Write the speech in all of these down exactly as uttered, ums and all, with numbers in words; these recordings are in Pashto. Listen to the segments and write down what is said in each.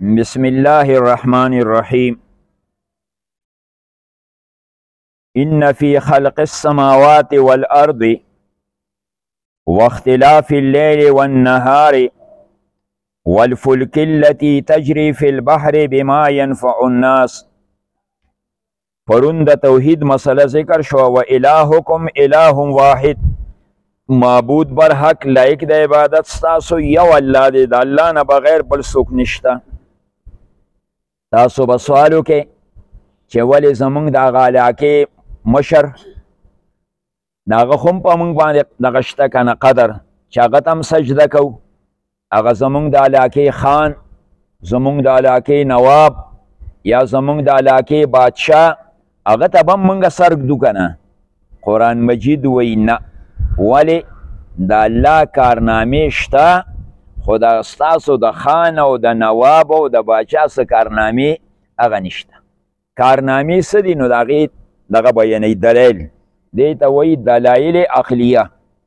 بسم الله الرحمن الرحيم. إن في خلق السماوات والأرض واختلاف الليل والنهار والفلك التي تجري في البحر بما ينفع الناس. پرون د توحید مسئله ذکر شو و الهکم اله واحد، معبود بر حق لایق د عبادت ستاسو یو الله دی، د الله نه بغیر بل څوک نشته. تاسو به سوال وکئ چې ولې زمونږ د هغه علاقې مشر د هغه خو هم په موږ باندې دغه شته که نه قدر چې هغه ته هم سجده کوو، هغه زمونږ د علاقې خان، زمونږ د علاقې نواب یا زمونږ د علاقې بادشاه، هغه ته به هم موږ سر ږدو که نه. قرآن مجید وایي نه، ولې د الله کارنامې شته، خو د ستاسو د خان او د نواب او د باچا څه کارنامې هغه نشته. کارنامې څه دي؟ نو د هغې دغه بیانوي، دلیل دې ته وایي دلایل عقلیه.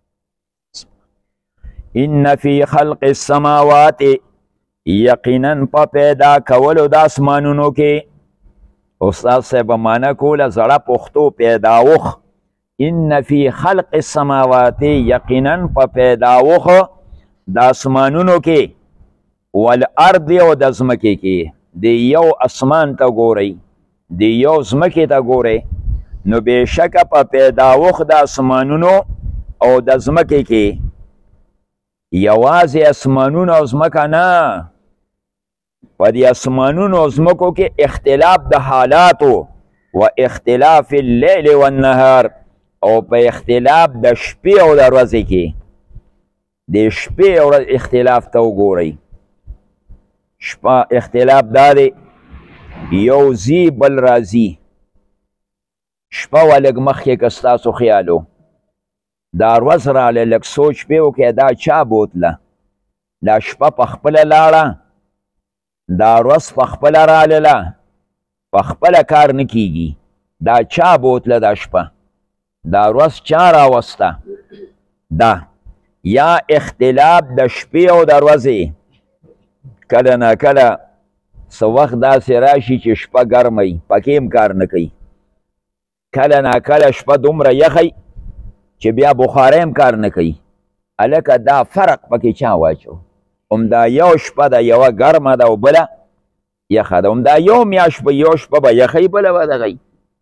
ان فی خلق السماوات، یقینا په پیدا کولو د اسمانونو کې. استاد صاحب معنا کوله زړه پښتو پیداوخ. ان فی خلق السماوات، یقینا په پیداوخ د اسمانونو کې، والارض او د ځمکې کې. د یو اسمان ته ګورئ، د یو ځمکې ته ګورئ، نو بېشکه په پیداوخ د اسمانونو او د ځمکې کې یوازې اسمانونه او ځمکه نه، په دې اسمانونو او ځمکو کې اختلاف د حالاتو و اختلاف اللیل والنهار، او په اختلاف د شپې او د ورځې کې. د شپې او ورځ اختلاف ته وګورئ. شپه اختلاف دا دی یو ځي بل راځي. شپه و لږ مخکې که ستاسو خیال و دا ورځ راغله، لږ سوچ پې وکړئ دا چا بوتله؟ دا شپه په خپله لاړه، دا ورځ په خپله راغله، په خپله کار نه کیږي. دا چا بوتله دا شپه؟ دا ورځ چا راوسته؟ دا یا اختلاف د شپې او د ورځې. کله نه کله څه وخت داسې راشي چې شپه ګرمه پکې هم کار نه کوي. کله نه کله شپه دومره یخی چې بیا بخاری هم کار نه کوي. هلکه دا فرق پکې چا واچو؟ همدا یو شپه ده، یوه ګرمه ده او بله یخه ده. همدا یو میاشت به یو شپه به یخی، بله به دغی.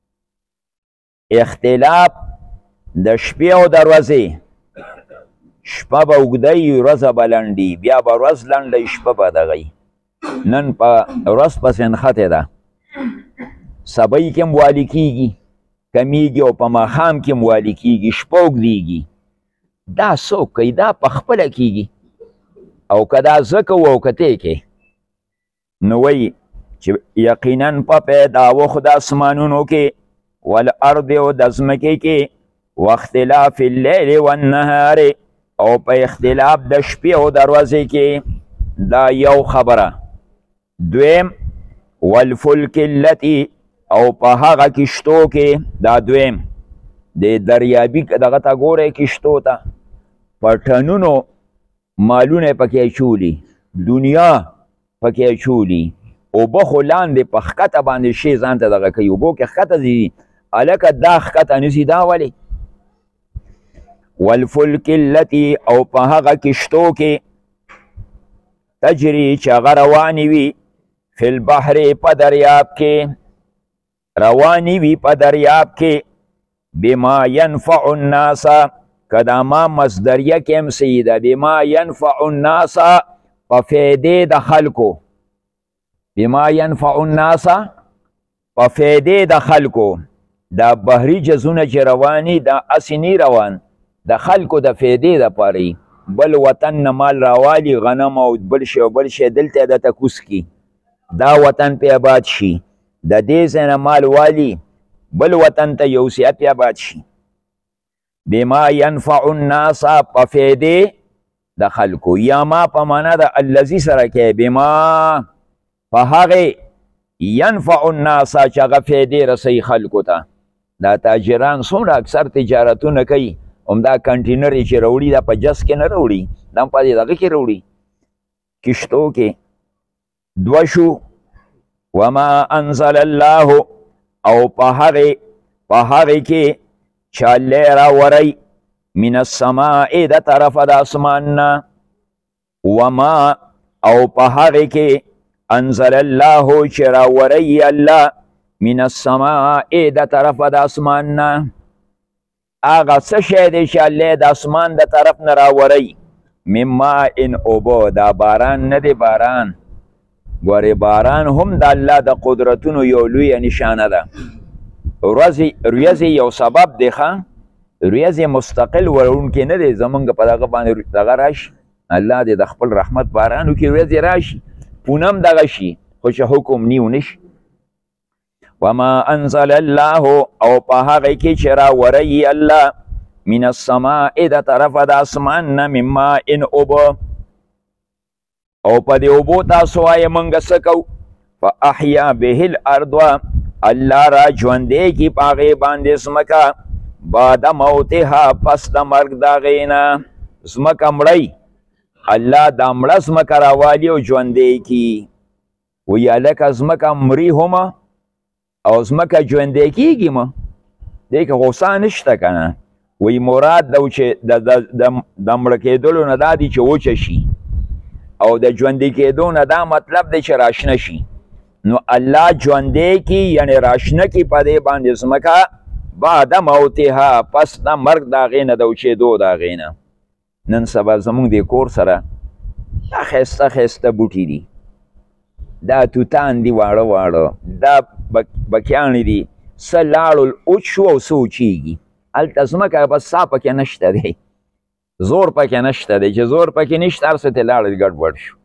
اختلاف د شپې او د ورځې. شپه به اوږده وي، ورځه به لنډي، بیا به ورځ لنډه شپه به دغی. نن په ورځ پسې نښتې ده، سبی کې هم والي کېږي کمیږي، او په ماښام کې هم والي کېږي، شپه اوږدېږي. دا څوک کوي؟ دا په خپله کېږي. او که دا زه کوو او که تی کې، نو وایي چې یقینا په پیداوخ د اسمانونو کې، والارض او د ځمکې کې، واختلاف اللیل والنهار، او په اختلاف د شپې او د ورځې کې. دا یو خبره. دویم والفلک التي، او په هغه کشتو کې. دا دویم د دریابي دغه ته ګورئ، کشتو ته په ټنونو مالونه پکې اچولي، دنیا پکې اچولي، اوبه خو لاندې په ښکته باندې شی ځان ته دغه کوي، اوبو کې ښکته ځي. هلکه دا ښکته نځي، دا ولې؟ والفلک التي، او په هغه کشتو کې، تجري چې هغه روانې وي، فی البحر په دریاب کې، روانې وي په دریاب کې، بما ينفع الناس. که دا ما مصدریه کې هم صحیح ده، بما ينفع الناس په فیدې د خلکو. بما ينفع الناس په فیدې د خلکو. دا بحري جزونه چې رواني دا اسې نی روان، د خلکو د فیدې دپاره. بل وطن نه مال راوالي، غنم او بل شی او بل شی دلته درته کوز کي، دا وطن پې آباد شي. د دې ځای نه مال والي بل وطن ته یوسي، پې آباد شي. بما ينفع الناس په فیدې د خلکو. یا ما په معنا د الذي سره کې، بما په هغې ينفع الناس چې هغه فیدې رسوي خلکو ته. دا تاجران څومره اکثر تجارتونه کوي، همدا کنټینر یې چې راوړي دا په جس کې نه راوړي، دا هم په دې دغه کې راوړي، کشتو کې. دو شو وما انزل الله او په هغې په هغې کې چې الله راوری من السماء د طرفه د اسمان نه وما او په هغې کې انزل الله چې راوری الله من السماء د طرفه د اسمان نه هغه څه شی دی چې الله د اسمان د طرف نه راوری من ماء اوبه دا باران نه دی باران ګورې باران هم د الله د قدرتونو یو لویه نشانه ده ریاضي یو سبب دی ښه ریاضي مستقل وړونکی نه دی زمونږ په دغه باندې دغه راشي الله دې د خپل رحمت باران وکړي ریاضي راشي پونم دغه شي خو چې حکم نیو نشي وما انزل الله او په هغې کې چې راوری الله من السماء د طرفه د اسمان نه من ماء اوبه او په دې اوبو تاسو وایې موږ څه کوو فاحیا به الارض الله را ژوندی کي په هغې باندې ځمکه بعد موتها پس د مرګ د هغې نه ځمکه مړی الله دا مړه ځمکه راوالي او ژوندی کي وایي هلکه ځمکه مري هم او ځمکه ژوندی کېږي م دې کې غوسه نشته که نه وایي مراد د د مړه کېدلو نه دا دی چې وچه شي او د ژوندي کېدو نه دا مطلب دی چې راشنه شي نو الله ژوندی کي یعنې راشنه کي په دې باندې ځمکه بعد موتها پس د مرګ د هغې نه د وچېدو د هغې نه نن سبا زموږ د کور سره دا ښایسته ښایسته بوټي دي دا توتان دي واړه واړه دا بکیانې دي څه لاړل اوچ شو او څه وچېږي هلته ځمکه بس سا پکې نشته دی زور پکې نشته دی چې زور پکې نشته هر څه ترې لاړل ګډوډ شو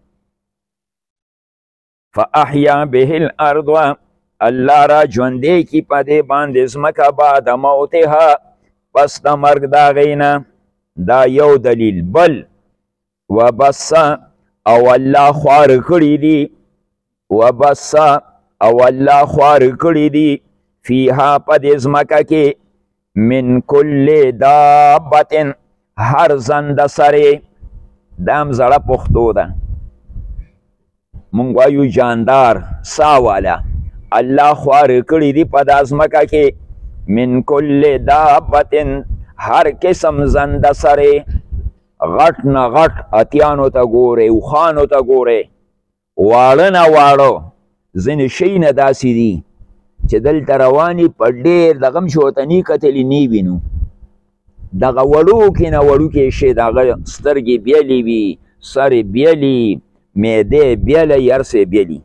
فاحیا به الارض الله را ژوندی کي په دې باندې ځمکه بعد موتها پس د مرګ د هغې نه دا یو دلیل بل وبس او الله خوار کړي دي وبس او الله خوار کړي دي فیها په دې ځمکه کې من کل دابة هر زنده سرې دا هم زړه پښتو ده مونږ وایو جاندار سا والا الله خوار کړي دي په دا ځمکه کې من کل دابة هر قسم زنده سرې غټ نه غټ اتیانو ته ګورې اوښانو ته ګورې واړه نه واړه ځینې شی نه داسې دي چې دلته رواني په ډېر دغه هم شوتني کتلې نه وینو دغه وړوکې نه وړوکې شی د هغه سترګې بیلې وي سرې بیلې معدې بیله هر څه بیلې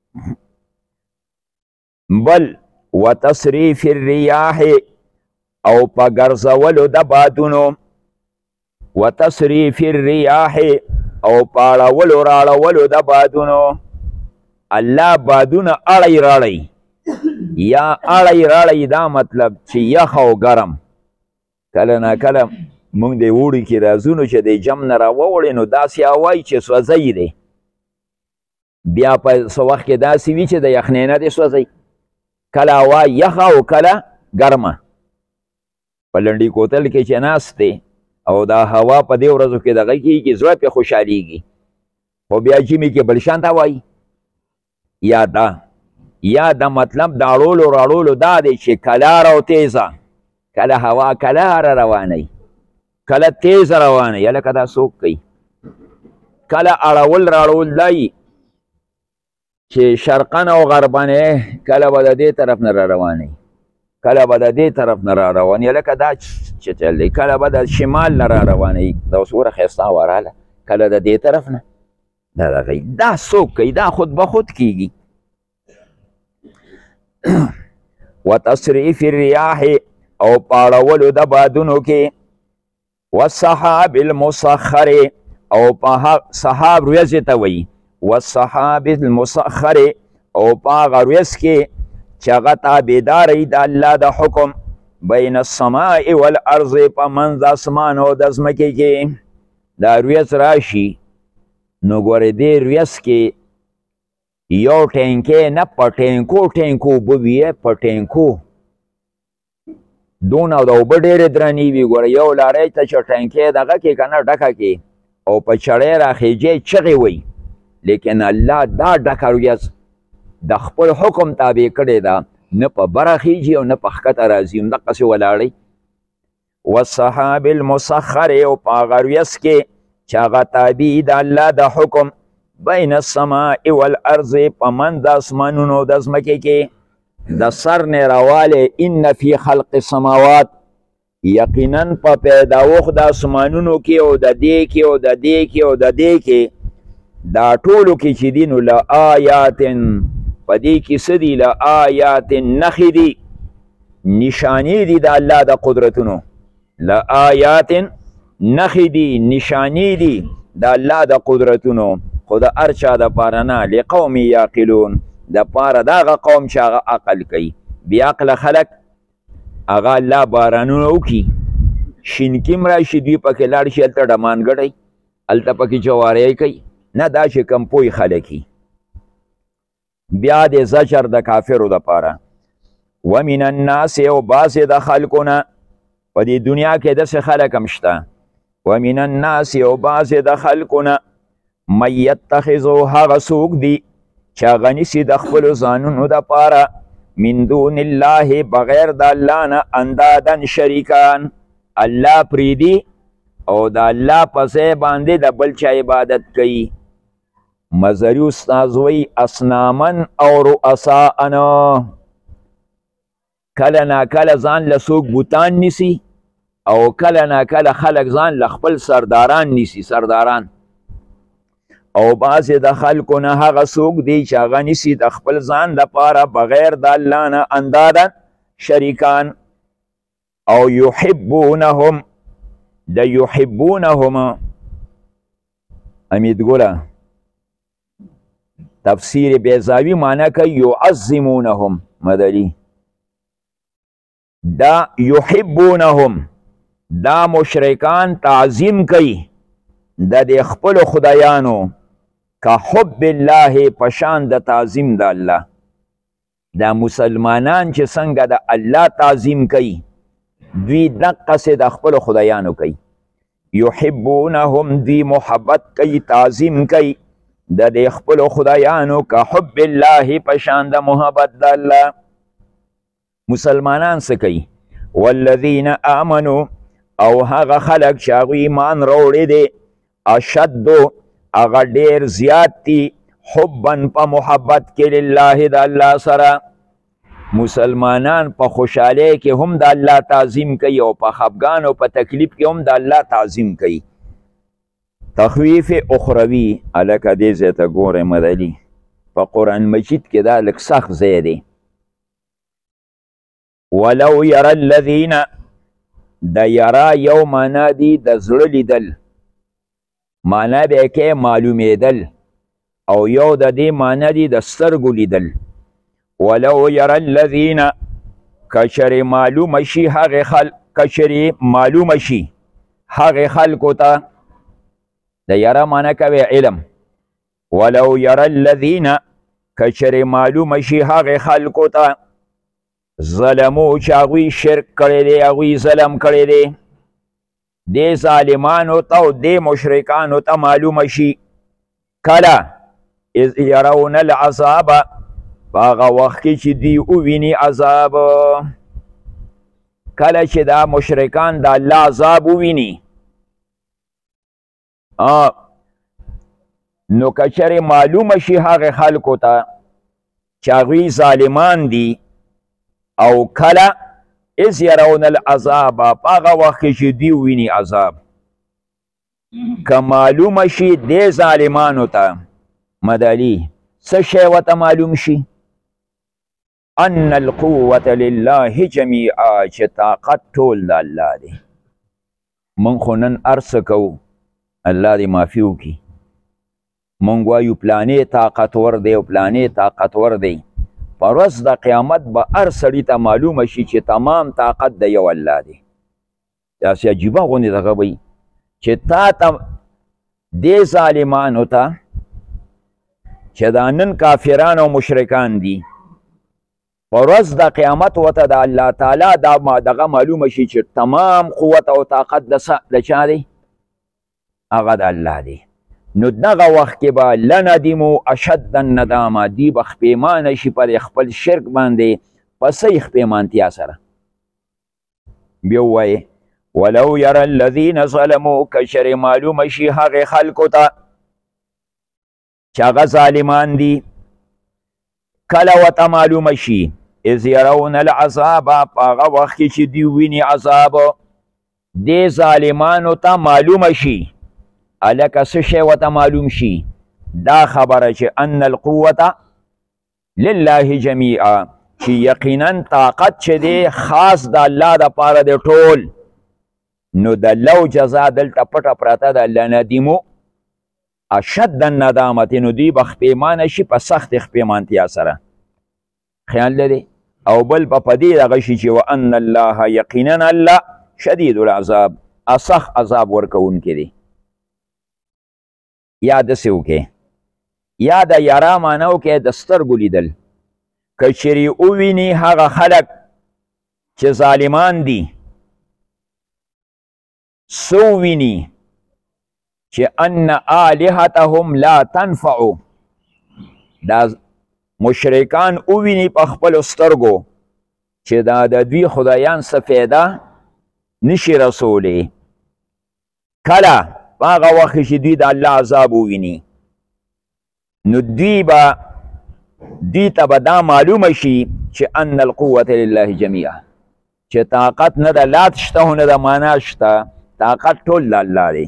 بل وتصریف الریاح او په ګرځولو د بادونو وتصریف الریاح او په اړولو راړولو د بادونو الله بادونه اړی راړی یا اړی راړی دا مطلب چې یخ او ګرم کله نه کله موږ د اوړي کې رازونو چې د جم نه راووړې نو داسې هوایي چې سوځی دی بیا په څه وخت کې داسې وي چې د یخنۍ نه دی سوځی کله هوا یخه او کله ګرمه په لنډي کوتل کې چې ناست دی او دا هوا په دې ورځو کې دغه کېږي زړه پرې خوشحالېږي خو بیا ژمي کې بل شان ته وایي یا دا یا د مطلب د اړولو راړولو دا دی چې کلاره او تیزه کله هوا کلاره روانوي کله تیزه روانوي هلکه دا څوک کوي کله اړول راړول دی چې شرقن او غربنې کله به د دې طرف نه را روانوي کله به د دې طرف نه را روانوي هلکه دا چې چل دی کله به د شمال نه را روانوي دا اوس وره ښایسته هوا راغله کله د دې طرف نه دا دغه دا څوک کوي دا خود به خود کیږي وتصریف الریاح او پاړولو د بادونو کې والسحاب المسخر او په سحاب ورځې ته وایي والسحاب المسخر او په هغه ورځ کې چې هغه تابعداري د الله د حکم بین السماء والارض په منځ د اسمان او د ځمکې کې دا ورځ راشي نو ګورې دې ورځ کې یو ټینکې نه په ټینکو ټینکو اوبه وي په ټینکو دونه د اوبه ډېرې درنې وي ګوره یو لارۍ ته چې ټینکې دغه کې که نه ډکه کې او په چړی راخیجې چغې وی لیکن الله دا ډکه رویه د خپل حکم تابع کړې ده، نه په بره خیږي او نه په ښکته راځي، همدقسې ولاړئ. والسحاب المسخر او په هغه رویس کې چې هغه تابع د الله د حکم بین السماء والارض په منځ د اسمانونو د ځمکې کې د سر نه راوالی ان فی خلق السماوات یقینا په پیداوخت د اسمانونو کې او د دې کې او د دې کې او د دې کې دا ټولو کې چې دي نو لآیات په دې کې څه دي لآیات نښې دي نشانې دي د الله د قدرتونو لآیات نښې دي نشانې دي د الله د قدرتونو خو د هر چا دپاره نه لقوم یعقلون دپاره د هغه قوم چې هغه عقل کوي بې عقله خلک هغه الله بارانونه وکړي شینکیم راشي دوی پکې لاړ شي هلته ډمانګړی هلته پکې جواری کوي نه دا چې کم پوی خلکي بیا د زجر د کافرو دپاره ومن الناس او بعضې د خلکو نه په دې دنیا کې داسې خلک هم شته ومن الناس او بعضې د خلکو نه من یتخذو هغه څوک دي چې هغه نیسي د خپلو ځانونو دپاره من دون الله بغیر د الله نه اندادن شریکان الله پریدي او د الله په ځای باندې د بل چا عبادت کوي مزري استاذ وی اصنامن او رؤساءن کله ناکله ځان له څوک بوتان نیسي او کله ناکله خلک ځان له خپل سرداران نیسي سرداران او بعضې د خلکو نه هغه څوک دی چې هغه نیسي د خپل ځان لپاره بغیر د الله نه اندادا شریکان او یحبونهم د یحبونهم امید ګوله تفسیر بیضاوی معنی کوي یعظمونهم مدلی دا یحبونهم دا مشرکان تعظیم کوي د دې خپلو خدایانو که حب الله پشان د تعظیم د الله دا مسلمانان چې څنګه د الله تعظیم کوي دوی دقسې د خپلو خدایانو کوي یحبونهم دوی محبت کوي تعظیم کوي د دې خپلو خدایانو که حب الله پشان د محبت د الله مسلمانان څه کوي والذین آمنو او هغه خلک چې هغوی ایمان راوړی دی اشدو هغه ډیر زیات دي حبا په محبت کې لله د الله سره مسلمانان په خوشحالی کې هم د الله تعظیم کوي او په خفګان او په تکلیف کې هم د الله تعظیم کوي تخویف اخروی هلکه دې ځای ته ګورئ مدلي په قرآن مجید کې دا لږ سخت ځای دی ولو یرى الذین د یرا یو معنا دی د زړه لیدل معنا به کې معلومېدل او یو د دې معنا دی د سترګو لیدل ولو یرى الذین کچرې معلومه شي هغې خلق کچرې معلومه شي هغې خلکو ته د یرا معنا کوي علم ولو یرى الذین کچرې معلومه شي هغې خلکو ته ظلمو چې هغوی شرک کړی دی هغوی ظلم کړی دی دې ظالمانو ته او دې مشرکانو ته معلومه شي کله اذ یرون العذاب په هغه وخت کې چې دوی وویني عذاب کله چې دا مشرکان د الله عذاب وویني نو که چېرې معلومه شي هغې خلکو ته چې هغوی ظالمان دي او کله اذ یرون العذاب په هغه وخت کې چې دوی وویني عذاب که معلومه شي دې ظالمانو ته مدلي څه شی ورته معلوم شي ان القوة لله جمیعا چې طاقت ټول د الله دی من خو نن هر څه کوو الله دې معافي وکړي مونږ وایو پلانې طاقتور دی او پلانې طاقتور دی په ورځ د قیامت به هر سړي ته معلومه شي چې تمام طاقت د یو الله دی داسې عجیبه غوندې دغه به چې تا ته دې ظالمانو ته چې دا نن کافران او مشرکان دي په ورځ د قیامت ورته د الله تعالی دا دغه معلومه شي چې تمام قوت او طاقت د چا دی هغه د الله دی نو دغه وخت کې به لندمو اشد الندامه دی به خپیمانه شي پر خپل شرک باندې په صحیح خپیمانتیا سره. بیا ووایي ولو یرى الذین ظلموا کشر معلومه شي هغې خلکو ته چې هغه ظالمان دي کله ورته معلومه شي اذ یرون العذاب په هغه وخت کې چې دوی ویني عذاب دې ظالمانو ته معلومه شي هلکه څه شی ورته معلوم شي دا خبره چې ان القوة لله جمیعا چې یقینا طاقت چې دی خاص د الله دپاره دی ټول. نو د لو جزا دلته پټه پرته ده لندیمو اشد الندامت نو دوی به خپیمانه شي په سخت خپیمانتیا سره. خیال لري او بل په پدې دغه شي چې وان الله یقینا الله شدید العذاب اسخ عذاب ورکوونکی دی. یا داسې وکړې یا د یارا معنی وکړې د سترګو لیدل که چېرې وویني هغه خلک چې ظالمان دي څه وویني چې ان آلهتهم لا تنفعو دا مشرکان وویني په خپلو سترګو چې دا د دوی خدایان څه فایده نشي رسولی کله په هغه وخت چې دوی د الله عذاب وویني نو دوی به دوی ته به دا معلومه شي چې ان القوة لله جمیعا چې طاقت نه د لات شته او نه د معنا شته طاقت ټول د الله دی.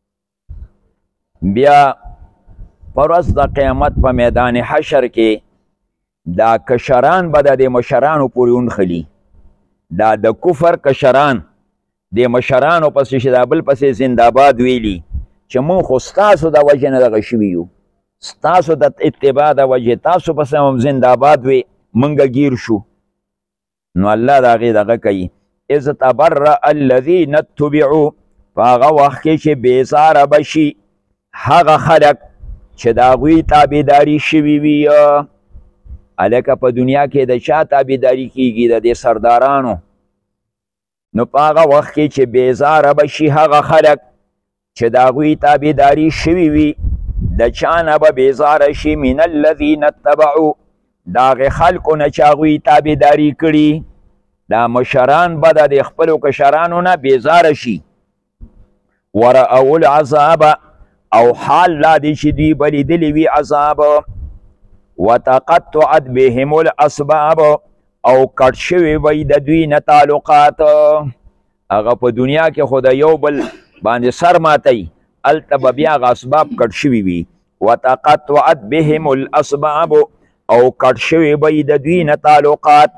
بیا پر ورځ د قیامت په میدان حشر کې دا کشران به د دې مشرانو پورې ونښلي دا د کفر کشران د مشرانو پسې چې دا بل پسې زنده‌باد ویلي چې مونږ خو ستاسو د وجې نه دغه شوي یو ستاسو د اتباع د وجې تاسو پسې هم زنده‌باد وي مونږ ګیر شو. نو الله د هغې دغه کوي اذ تبرأ الذین اتبعوا په هغه وخت کې چې بېزاره به شي هغه خلک چې د هغوی تابعداري شوي وي. هلکه په دنیا کې د چا تابعداري کېږي د دې سردارانو. نو په هغه وخت کې چې بېزاره به شي هغه خلک چې د هغوی تابعداري شوي وي د چا نه به بېزاره شي من الذین اتبعوا د هغې خلکو نه چې هغوی تابعداري کړي دا مشران به د خپلو کشرانو نه بېزاره شي. ورأوا العذاب او حال لا دی چې دوی به لیدلي وي عذاب وتقطعت بهم الاسباب او کټ شوي وی د دوی نه تعلقات. هغه په دنیا کې خو د یو بل باندې سر ماتی هلته به بیا هغه اسباب کټ شوي وي. وتقطعت بهم الاسباب او کټ شوي وی د دوی نه تعلقات.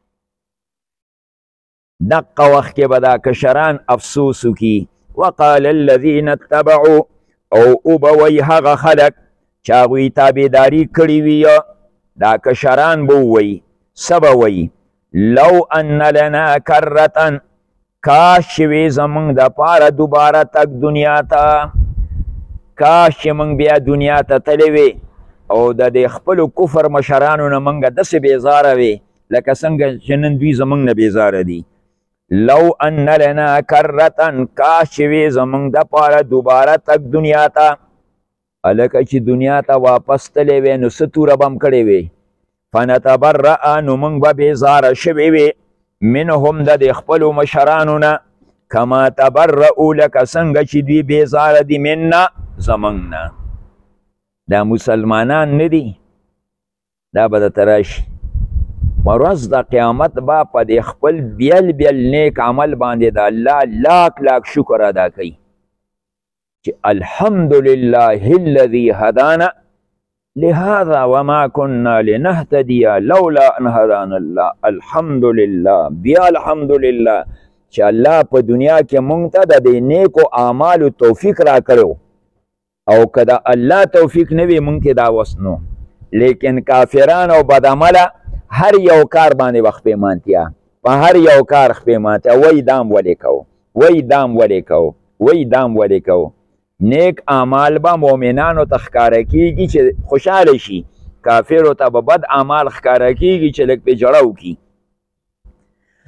دقه وخت کې به دا کشران افسوس وکړي وقال الذین اتبعوا او اوبوی هغه خلک چې هغوی تابعداري کړې وي دا کشران به ووایي څه به وایي لو ان لنا کرة کاش چې وي زموږ دپاره دوباره تګ دنیا ته کاش چې موږ بیا دنیا ته تللی وې او د دې خپلو کفر مشرانو نه موږ داسې بېزاره وې لکه څنګه چې نن دوی زموږ نه بېزاره دي. لو ان لنا کرة کاش چې وي زموږ دپاره دوباره تګ دنیا ته هلکه چې دنیا ته واپس تللی وی نو څه توره به م کړې وې فنتبرأ نو موږ به بېزاره شوې وې منهم د دې خپلو مشرانو نه کما تبرأو لکه څنګه چې دوی بېزاره دي منا زموږ نه. دا مسلمانان نه دي دا به درته راشي ورځ د قیامت به په دې خپل بیل بیل نیک عمل باندې د الله لاک لاک شکر ادا کوي چې الحمدلله الذي هدانا لهذا وما كنا لنهتدي لولا ان هدانا الله. الحمدلله بیا الحمدلله چې الله په دنیا کې مونږ ته د دې نیکو اعمالو توفیق را کړو او که د الله توفیق نه وي مونږ کې دا وس نو. لیکن کافران او بدعمله هر یو کار باندې به خپیمانتیا په هر یو کار خپیمانتیا وی دام ولې کوو وی دام ولې کوو وی دام ولې کوو. نیک اعمال به مؤمنانو ته ښکاره کېږي چې خوشحاله شي کافرو ته به بد اعمال ښکاره کېږي چې لږ پې جړه وکړي.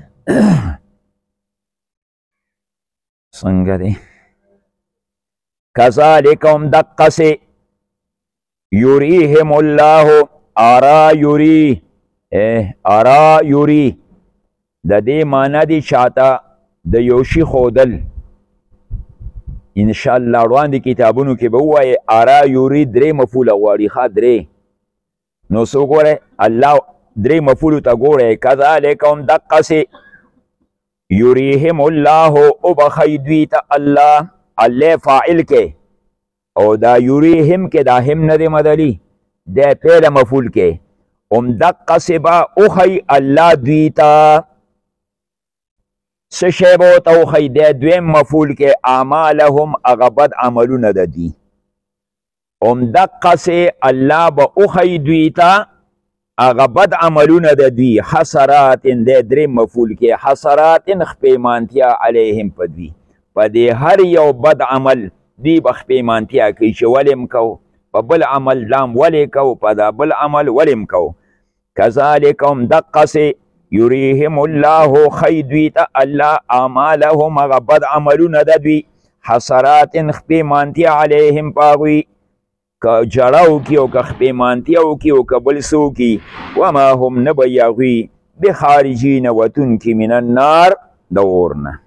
څنګه دی کذالک هم دقسې یریهم الله ارا یری ارا یری د دې معنی دی شاته د یو شي ښودل انشاءالله وړاندې کتابونو کې به ووایې ارا یوري درې مفوله غواړي ښه درې نو څه وګورئ الله درې مفولو ته ګورئ کذلک هم دقسې یریهم الله وبخی دوی ته الله الله فاعل کې او دا یریهم کې دا هم نه دی مدلي دی پیله مفول کې هم دقسې به وښی الله دوی ته څه شی به ورته وښیي دی دویم مفعول کې اعمالهم هغه بد عملونه د دوی همدقسې الله به وښیي دوی ته هغه بد عملونه د دوی حسرات دی دریم مفعول کې حسرات خپیمانتیا علیهم په دوی په دې هر یو بد عمل دوی به خپیمانتیا کوي چې ولې م کوو په بل عمل دام ولې کوو په دا بل عمل ولې م کوو کذلک همدقسې یریهم الله خیدوی تا الله اعمالهم هغه بد عملونه د دوی حسرات خپیمانتیا علیهم پاغوی که جړه وکړي او که خپیمانتیا وکړي او که بل څه وکړي وما هم نه به هغوی بخارجین وتونکي من النار د اور نه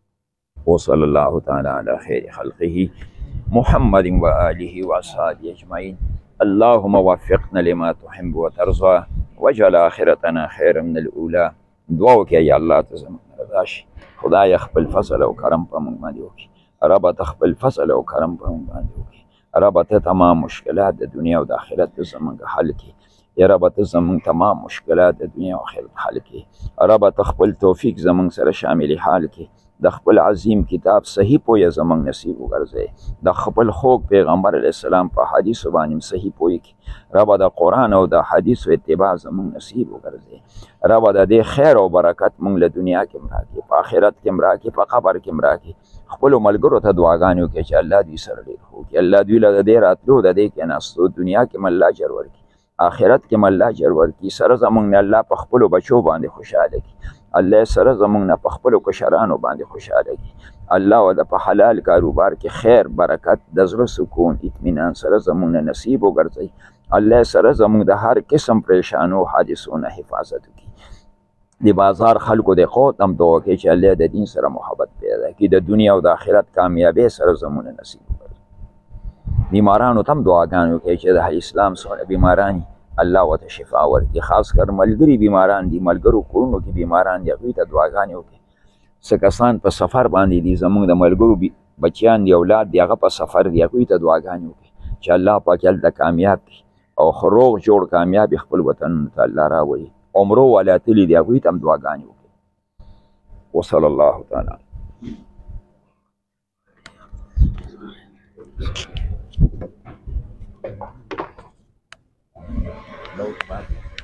وصلی الله تعالی علی خیر خلقه محمد و آله و اصحابه اجمعین اللهم وفقنا لما تحب وترضى وجعل آخرتنا خیر من الاولى دعا وکړه یا الله ته زموږ رضا شي خدای خپل فضل او کرم په موږ باندې وکړي رب ته خپل فضل او کرم په موږ باندې وکړي رب ته تمام مشکلات د دنیا او د آخرت زموږ حل کړي یا رب ته زموږ تمام مشکلات د دنیا او آخرت حل کړي رب ته خپل توفیق زموږ سره شامل حال کړي د خپل عظیم کتاب صحیح پوهه زموږ نصیب وګرځوي د خپل خوږ پیغمبر علیه السلام په حدیثو باندې صحیح پوهه کړي رب د قرآن او د حدیثو اتباع زموږ نصیب وګرځوي رب د دې خیر او برکت موږ له دنیا کې هم راکړي په آخرت کې هم راکړي په قبر کې هم راکړي خپلو ملګرو ته دعاګانې وکړي چې الله دوی سره ډېر ښه وکړي الله دوی له د دې راتلو د دې کېناستو دنیا کې هم الله اجر ورکړي آخرت کې هم الله اجر ورکړي سره زموږ نه الله په خپلو بچو باندې خوشحاله کړي الله سره زموږ نه په خپلو کشرانو باندې خوشحاله کړي الله د په حلال کاروبار کې خیر برکت د زړه سکون اطمینان سره زموږ نه نصیب وګرځوي الله سره زموږ د هر قسم پریشانو حادثو نه حفاظت وکړي د بازار خلکو د قوت هم دعا کوي چې الله د دین سره محبت پیدا کړي د دنیا او د آخرت کامیابی سره زموږ نه نصیب وګرځوي بیمارانو ته هم دعاګانې وکړي چې د اسلام سره بیماران الله ورته شفا ورکړي خاص کر ملګري بیماران دي ملګرو کورونو کې بیماران دي هغوی ته دعاګانې وکړي څه کسان په سفر باندې دي زموږ د ملګرو بچیان دي اولاد دي هغه په سفر دي هغوی ته دعاګانې وکړي چې الله پاک هلته کامیاب کړي او روغ جوړ کامیاب خپل وطنونو ته الله راولي عمرو والا تلي دي هغوی ته هم دعاګانې وکړي وصلی الله تعالی No,